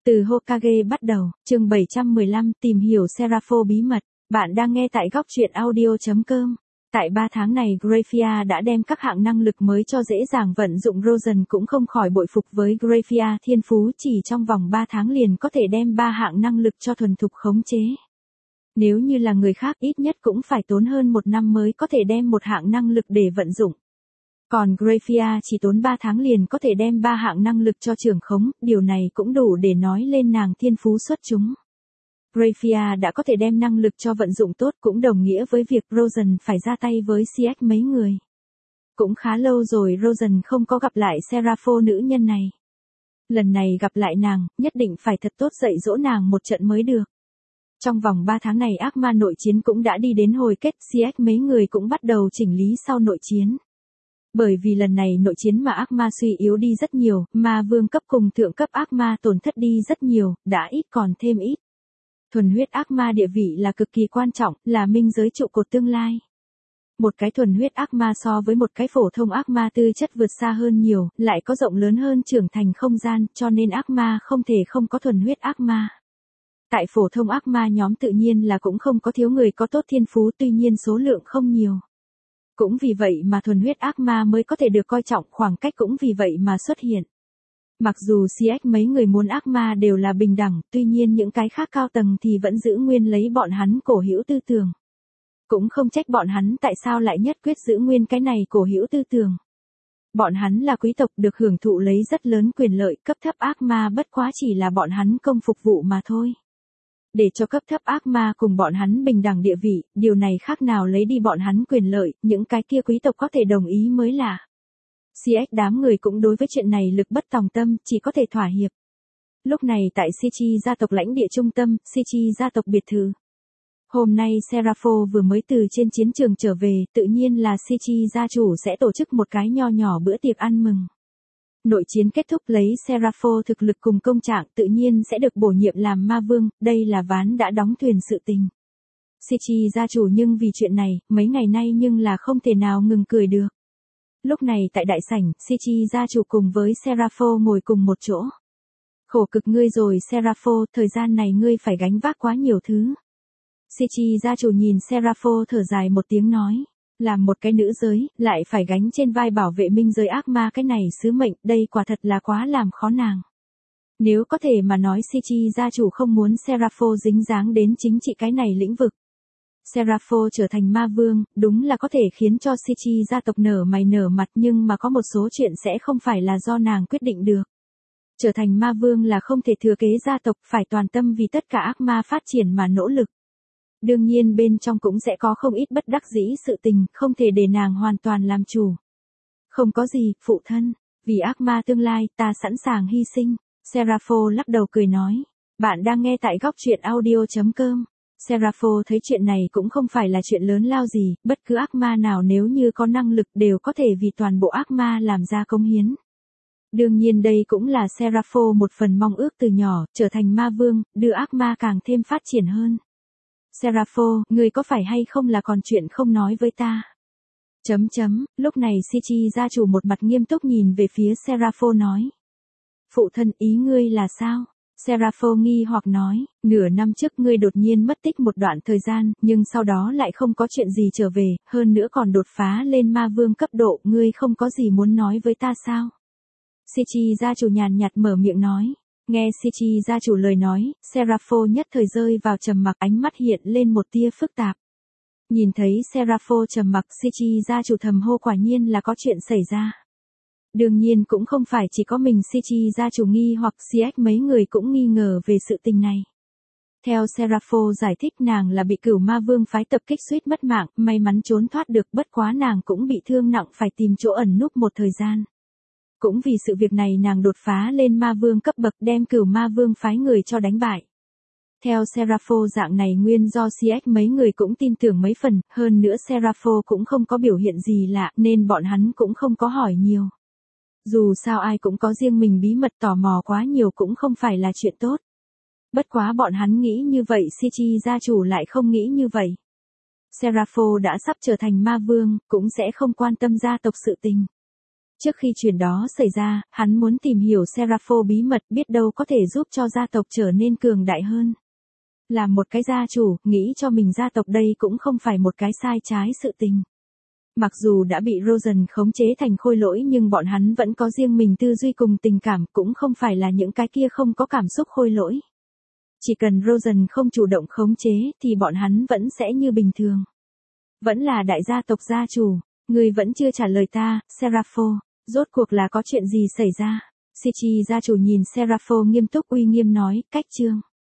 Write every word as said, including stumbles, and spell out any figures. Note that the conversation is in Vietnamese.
Từ Hokage bắt đầu, chương bảy trăm mười lăm, tìm hiểu Serapho bí mật. Bạn đang nghe tại góc truyện audio chấm com. Tại ba tháng này Graphia đã đem các hạng năng lực mới cho dễ dàng vận dụng. Rosen cũng không khỏi bội phục với Graphia thiên phú chỉ trong vòng ba tháng liền có thể đem ba hạng năng lực cho thuần thục khống chế. Nếu như là người khác ít nhất cũng phải tốn hơn một năm mới có thể đem một hạng năng lực để vận dụng. Còn Graphia chỉ tốn ba tháng liền có thể đem ba hạng năng lực cho trưởng khống, điều này cũng đủ để nói lên nàng thiên phú xuất chúng. Graphia đã có thể đem năng lực cho vận dụng tốt cũng đồng nghĩa với việc Rosen phải ra tay với xê ích mấy người. Cũng khá lâu rồi Rosen không có gặp lại Serapho nữ nhân này. Lần này gặp lại nàng, nhất định phải thật tốt dạy dỗ nàng một trận mới được. Trong vòng ba tháng này ác ma nội chiến cũng đã đi đến hồi kết, xê ích mấy người cũng bắt đầu chỉnh lý sau nội chiến. Bởi vì lần này nội chiến mà ác ma suy yếu đi rất nhiều, ma vương cấp cùng thượng cấp ác ma tổn thất đi rất nhiều, đã ít còn thêm ít. Thuần huyết ác ma địa vị là cực kỳ quan trọng, là minh giới trụ cột tương lai. Một cái thuần huyết ác ma so với một cái phổ thông ác ma tư chất vượt xa hơn nhiều, lại có rộng lớn hơn trưởng thành không gian, cho nên ác ma không thể không có thuần huyết ác ma. Tại phổ thông ác ma nhóm tự nhiên là cũng không có thiếu người có tốt thiên phú, tuy nhiên số lượng không nhiều. Cũng vì vậy mà thuần huyết ác ma mới có thể được coi trọng, khoảng cách cũng vì vậy mà xuất hiện. Mặc dù xê ích mấy người muốn ác ma đều là bình đẳng, tuy nhiên những cái khác cao tầng thì vẫn giữ nguyên lấy bọn hắn cổ hữu tư tưởng. Cũng không trách bọn hắn tại sao lại nhất quyết giữ nguyên cái này cổ hữu tư tưởng. Bọn hắn là quý tộc được hưởng thụ lấy rất lớn quyền lợi, cấp thấp ác ma bất quá chỉ là bọn hắn công phục vụ mà thôi. Để cho cấp thấp ác ma cùng bọn hắn bình đẳng địa vị, điều này khác nào lấy đi bọn hắn quyền lợi, những cái kia quý tộc có thể đồng ý mới lạ. xê ích đám người cũng đối với chuyện này lực bất tòng tâm, chỉ có thể thỏa hiệp. Lúc này tại Sichi gia tộc lãnh địa trung tâm, Sichi gia tộc biệt thự. Hôm nay Serapho vừa mới từ trên chiến trường trở về, tự nhiên là Sichi gia chủ sẽ tổ chức một cái nho nhỏ bữa tiệc ăn mừng. Nội chiến kết thúc lấy Serapho thực lực cùng công trạng tự nhiên sẽ được bổ nhiệm làm ma vương, đây là ván đã đóng thuyền sự tình. Sichi gia chủ nhưng vì chuyện này, mấy ngày nay nhưng là không thể nào ngừng cười được. Lúc này tại đại sảnh, Sichi gia chủ cùng với Serapho ngồi cùng một chỗ. Khổ cực ngươi rồi Serapho, thời gian này ngươi phải gánh vác quá nhiều thứ. Sichi gia chủ nhìn Serapho thở dài một tiếng nói. Làm một cái nữ giới, lại phải gánh trên vai bảo vệ minh giới ác ma cái này sứ mệnh, đây quả thật là quá làm khó nàng. Nếu có thể mà nói Sichi gia chủ không muốn Serapho dính dáng đến chính trị cái này lĩnh vực. Serapho trở thành ma vương, đúng là có thể khiến cho Sichi gia tộc nở mày nở mặt, nhưng mà có một số chuyện sẽ không phải là do nàng quyết định được. Trở thành ma vương là không thể thừa kế gia tộc, phải toàn tâm vì tất cả ác ma phát triển mà nỗ lực. Đương nhiên bên trong cũng sẽ có không ít bất đắc dĩ sự tình, không thể để nàng hoàn toàn làm chủ. Không có gì, phụ thân, vì ác ma tương lai, ta sẵn sàng hy sinh. Serapho lắc đầu cười nói. Bạn đang nghe tại góc truyện audio chấm com. Serapho thấy chuyện này cũng không phải là chuyện lớn lao gì, bất cứ ác ma nào nếu như có năng lực đều có thể vì toàn bộ ác ma làm ra công hiến. Đương nhiên đây cũng là Serapho một phần mong ước từ nhỏ, trở thành ma vương, đưa ác ma càng thêm phát triển hơn. Serapho, ngươi có phải hay không là còn chuyện không nói với ta? Chấm chấm, lúc này Sichi gia chủ một mặt nghiêm túc nhìn về phía Serapho nói. Phụ thân ý ngươi là sao? Serapho nghi hoặc nói, nửa năm trước ngươi đột nhiên mất tích một đoạn thời gian, nhưng sau đó lại không có chuyện gì trở về, hơn nữa còn đột phá lên ma vương cấp độ, ngươi không có gì muốn nói với ta sao? Sichi gia chủ nhàn nhạt mở miệng nói. Nghe Sichi gia chủ lời nói, Serapho nhất thời rơi vào trầm mặc, ánh mắt hiện lên một tia phức tạp. Nhìn thấy Serapho trầm mặc, Sichi gia chủ thầm hô quả nhiên là có chuyện xảy ra. Đương nhiên cũng không phải chỉ có mình Sichi gia chủ nghi hoặc xê ích mấy người cũng nghi ngờ về sự tình này. Theo Serapho giải thích nàng là bị cửu ma vương phái tập kích suýt mất mạng, may mắn trốn thoát được, bất quá nàng cũng bị thương nặng phải tìm chỗ ẩn núp một thời gian. Cũng vì sự việc này nàng đột phá lên ma vương cấp bậc đem cửu ma vương phái người cho đánh bại. Theo Serapho dạng này nguyên do xê ích mấy người cũng tin tưởng mấy phần, hơn nữa Serapho cũng không có biểu hiện gì lạ nên bọn hắn cũng không có hỏi nhiều. Dù sao ai cũng có riêng mình bí mật, tò mò quá nhiều cũng không phải là chuyện tốt. Bất quá bọn hắn nghĩ như vậy Sichi gia chủ lại không nghĩ như vậy. Serapho đã sắp trở thành ma vương, cũng sẽ không quan tâm gia tộc sự tình. Trước khi chuyện đó xảy ra, hắn muốn tìm hiểu Serapho bí mật, biết đâu có thể giúp cho gia tộc trở nên cường đại hơn. Là một cái gia chủ, nghĩ cho mình gia tộc đây cũng không phải một cái sai trái sự tình. Mặc dù đã bị Rosen khống chế thành khôi lỗi nhưng bọn hắn vẫn có riêng mình tư duy cùng tình cảm, cũng không phải là những cái kia không có cảm xúc khôi lỗi. Chỉ cần Rosen không chủ động khống chế thì bọn hắn vẫn sẽ như bình thường. Vẫn là đại gia tộc gia chủ, người vẫn chưa trả lời ta, Serapho, rốt cuộc là có chuyện gì xảy ra? Sichi gia chủ nhìn Serapho nghiêm túc uy nghiêm nói, cách chương.